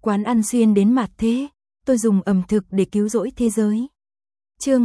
Quán ăn xuyên đến mặt thế, tôi dùng ẩm thực để cứu rỗi thế giới. Chương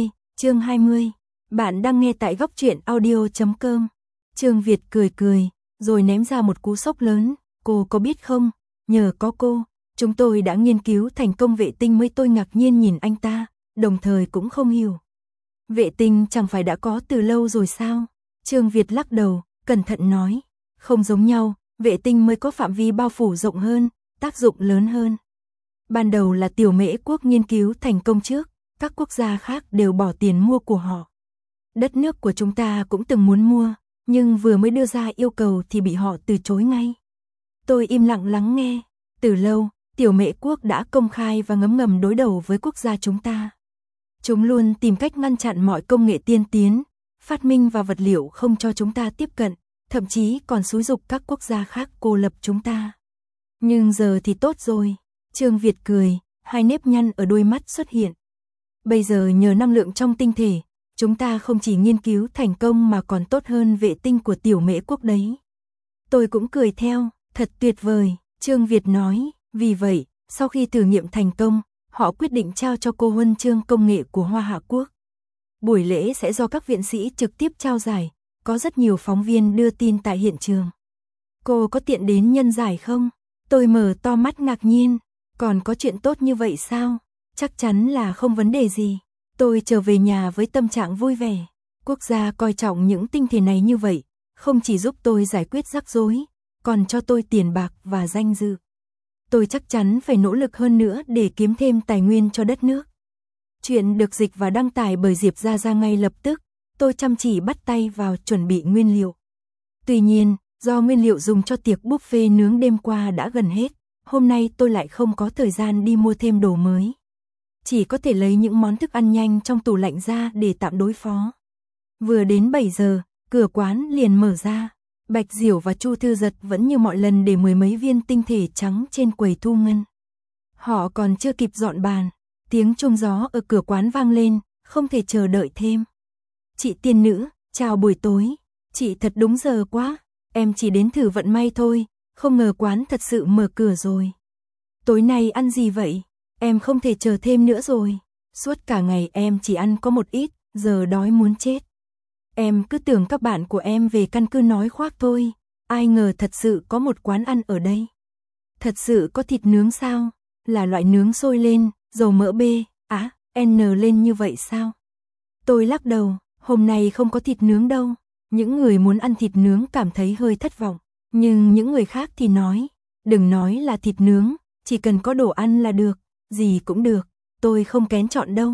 20. Bạn đang nghe tại góc truyện audio.com. Trương Việt cười, rồi ném ra một cú sốc lớn. Cô có biết không, nhờ có cô, chúng tôi đã nghiên cứu thành công vệ tinh mới. Tôi ngạc nhiên nhìn anh ta, đồng thời cũng không hiểu. Vệ tinh chẳng phải đã có từ lâu rồi sao? Trương Việt lắc đầu, cẩn thận nói. Không giống nhau, vệ tinh mới có phạm vi bao phủ rộng hơn, tác dụng lớn hơn. Ban đầu là Tiểu Mễ quốc nghiên cứu thành công trước, các quốc gia khác đều bỏ tiền mua của họ. Đất nước của chúng ta cũng từng muốn mua, nhưng vừa mới đưa ra yêu cầu thì bị họ từ chối ngay. Tôi im lặng lắng nghe, từ lâu, Tiểu Mễ quốc đã công khai và ngấm ngầm đối đầu với quốc gia chúng ta. Chúng luôn tìm cách ngăn chặn mọi công nghệ tiên tiến, phát minh và vật liệu không cho chúng ta tiếp cận, thậm chí còn xúi giục các quốc gia khác cô lập chúng ta. Nhưng giờ thì tốt rồi. Trương Việt cười, hai nếp nhăn ở đôi mắt xuất hiện. Bây giờ nhờ năng lượng trong tinh thể, chúng ta không chỉ nghiên cứu thành công mà còn tốt hơn vệ tinh của Tiểu Mễ quốc đấy. Tôi cũng cười theo, thật tuyệt vời, Trương Việt nói. Vì vậy, sau khi thử nghiệm thành công, họ quyết định trao cho cô huân chương công nghệ của Hoa Hạ Quốc. Buổi lễ sẽ do các viện sĩ trực tiếp trao giải, có rất nhiều phóng viên đưa tin tại hiện trường. Cô có tiện đến nhân giải không? Tôi mở to mắt ngạc nhiên, còn có chuyện tốt như vậy sao? Chắc chắn là không vấn đề gì. Tôi trở về nhà với tâm trạng vui vẻ. Quốc gia coi trọng những tinh thể này như vậy, không chỉ giúp tôi giải quyết rắc rối, còn cho tôi tiền bạc và danh dự. Tôi chắc chắn phải nỗ lực hơn nữa để kiếm thêm tài nguyên cho đất nước. Chuyện được dịch và đăng tải bởi Diệp Gia Gia ngay lập tức, tôi chăm chỉ bắt tay vào chuẩn bị nguyên liệu. Tuy nhiên, do nguyên liệu dùng cho tiệc buffet nướng đêm qua đã gần hết, hôm nay tôi lại không có thời gian đi mua thêm đồ mới. Chỉ có thể lấy những món thức ăn nhanh trong tủ lạnh ra để tạm đối phó. Vừa đến 7 giờ, cửa quán liền mở ra. Bạch Diểu và Chu Thư Giật vẫn như mọi lần để 10 mấy viên tinh thể trắng trên quầy thu ngân. Họ còn chưa kịp dọn bàn, tiếng chuông gió ở cửa quán vang lên, không thể chờ đợi thêm. Chị tiên nữ, chào buổi tối. Chị thật đúng giờ quá, em chỉ đến thử vận may thôi, không ngờ quán thật sự mở cửa rồi. Tối nay ăn gì vậy? Em không thể chờ thêm nữa rồi. Suốt cả ngày em chỉ ăn có một ít, giờ đói muốn chết. Em cứ tưởng các bạn của em về căn cứ nói khoác thôi, ai ngờ thật sự có một quán ăn ở đây. Thật sự có thịt nướng sao? Là loại nướng sôi lên, dầu mỡ B, N lên như vậy sao? Tôi lắc đầu, hôm nay không có thịt nướng đâu. Những người muốn ăn thịt nướng cảm thấy hơi thất vọng, nhưng những người khác thì nói, đừng nói là thịt nướng, chỉ cần có đồ ăn là được, gì cũng được, tôi không kén chọn đâu.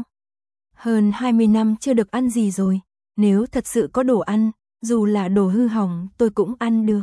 Hơn 20 năm chưa được ăn gì rồi, nếu thật sự có đồ ăn, dù là đồ hư hỏng tôi cũng ăn được.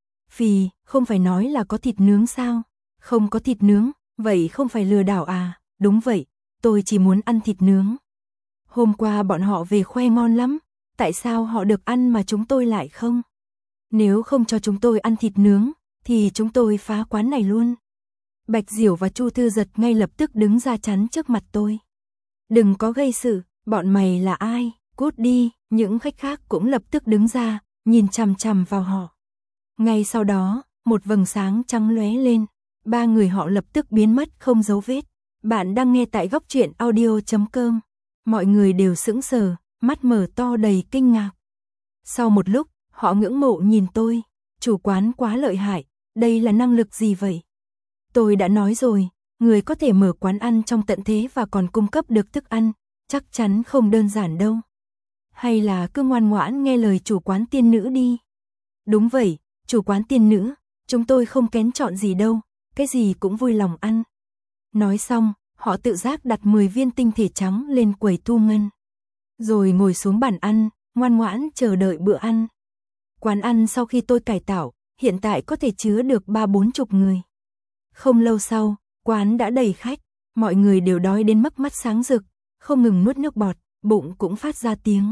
Phì, không phải nói là có thịt nướng sao? Không có thịt nướng, vậy không phải lừa đảo à? Đúng vậy, tôi chỉ muốn ăn thịt nướng. Hôm qua bọn họ về khoe ngon lắm, tại sao họ được ăn mà chúng tôi lại không? Nếu không cho chúng tôi ăn thịt nướng, thì chúng tôi phá quán này luôn. Bạch Diểu và Chu Thư Giật ngay lập tức đứng ra chắn trước mặt tôi. Đừng có gây sự, bọn mày là ai? Cút đi, những khách khác cũng lập tức đứng ra, nhìn chằm chằm vào họ. Ngay sau đó, một vầng sáng trắng lóe lên, ba người họ lập tức biến mất không dấu vết. Bạn đang nghe tại góc truyện audio.com. Mọi người đều sững sờ, mắt mở to đầy kinh ngạc. Sau một lúc, họ ngưỡng mộ nhìn tôi, chủ quán quá lợi hại, đây là năng lực gì vậy? Tôi đã nói rồi, người có thể mở quán ăn trong tận thế và còn cung cấp được thức ăn, chắc chắn không đơn giản đâu. Hay là cứ ngoan ngoãn nghe lời chủ quán tiên nữ đi. Đúng vậy, chủ quán tiên nữ, chúng tôi không kén chọn gì đâu, cái gì cũng vui lòng ăn. Nói xong, họ tự giác đặt 10 viên tinh thể trắng lên quầy thu ngân. Rồi ngồi xuống bàn ăn, ngoan ngoãn chờ đợi bữa ăn. Quán ăn sau khi tôi cải tạo, hiện tại có thể chứa được 30-40 người. Không lâu sau, quán đã đầy khách, mọi người đều đói đến mức mắt sáng rực, không ngừng nuốt nước bọt, bụng cũng phát ra tiếng.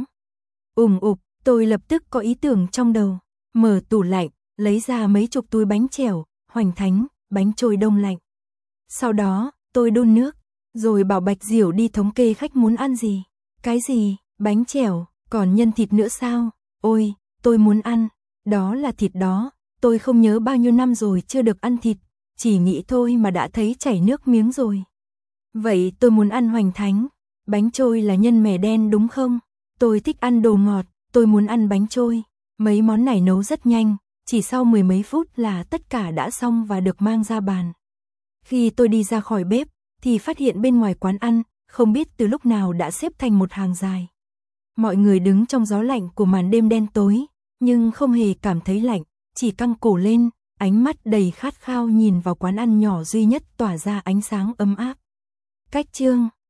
Ục, tôi lập tức có ý tưởng trong đầu, mở tủ lạnh, lấy ra mấy chục túi bánh chèo, hoành thánh, bánh trôi đông lạnh. Sau đó, tôi đun nước, rồi bảo Bạch Diểu đi thống kê khách muốn ăn gì. Cái gì, bánh chèo, còn nhân thịt nữa sao? Ôi, tôi muốn ăn, đó là thịt đó, tôi không nhớ bao nhiêu năm rồi chưa được ăn thịt, chỉ nghĩ thôi mà đã thấy chảy nước miếng rồi. Vậy tôi muốn ăn hoành thánh. Bánh trôi là nhân mè đen đúng không? Tôi thích ăn đồ ngọt, tôi muốn ăn bánh trôi. Mấy món này nấu rất nhanh, chỉ sau 10 mấy phút là tất cả đã xong và được mang ra bàn. Khi tôi đi ra khỏi bếp, thì phát hiện bên ngoài quán ăn, không biết từ lúc nào đã xếp thành một hàng dài. Mọi người đứng trong gió lạnh của màn đêm đen tối, nhưng không hề cảm thấy lạnh, chỉ căng cổ lên, ánh mắt đầy khát khao nhìn vào quán ăn nhỏ duy nhất tỏa ra ánh sáng ấm áp. Cách chương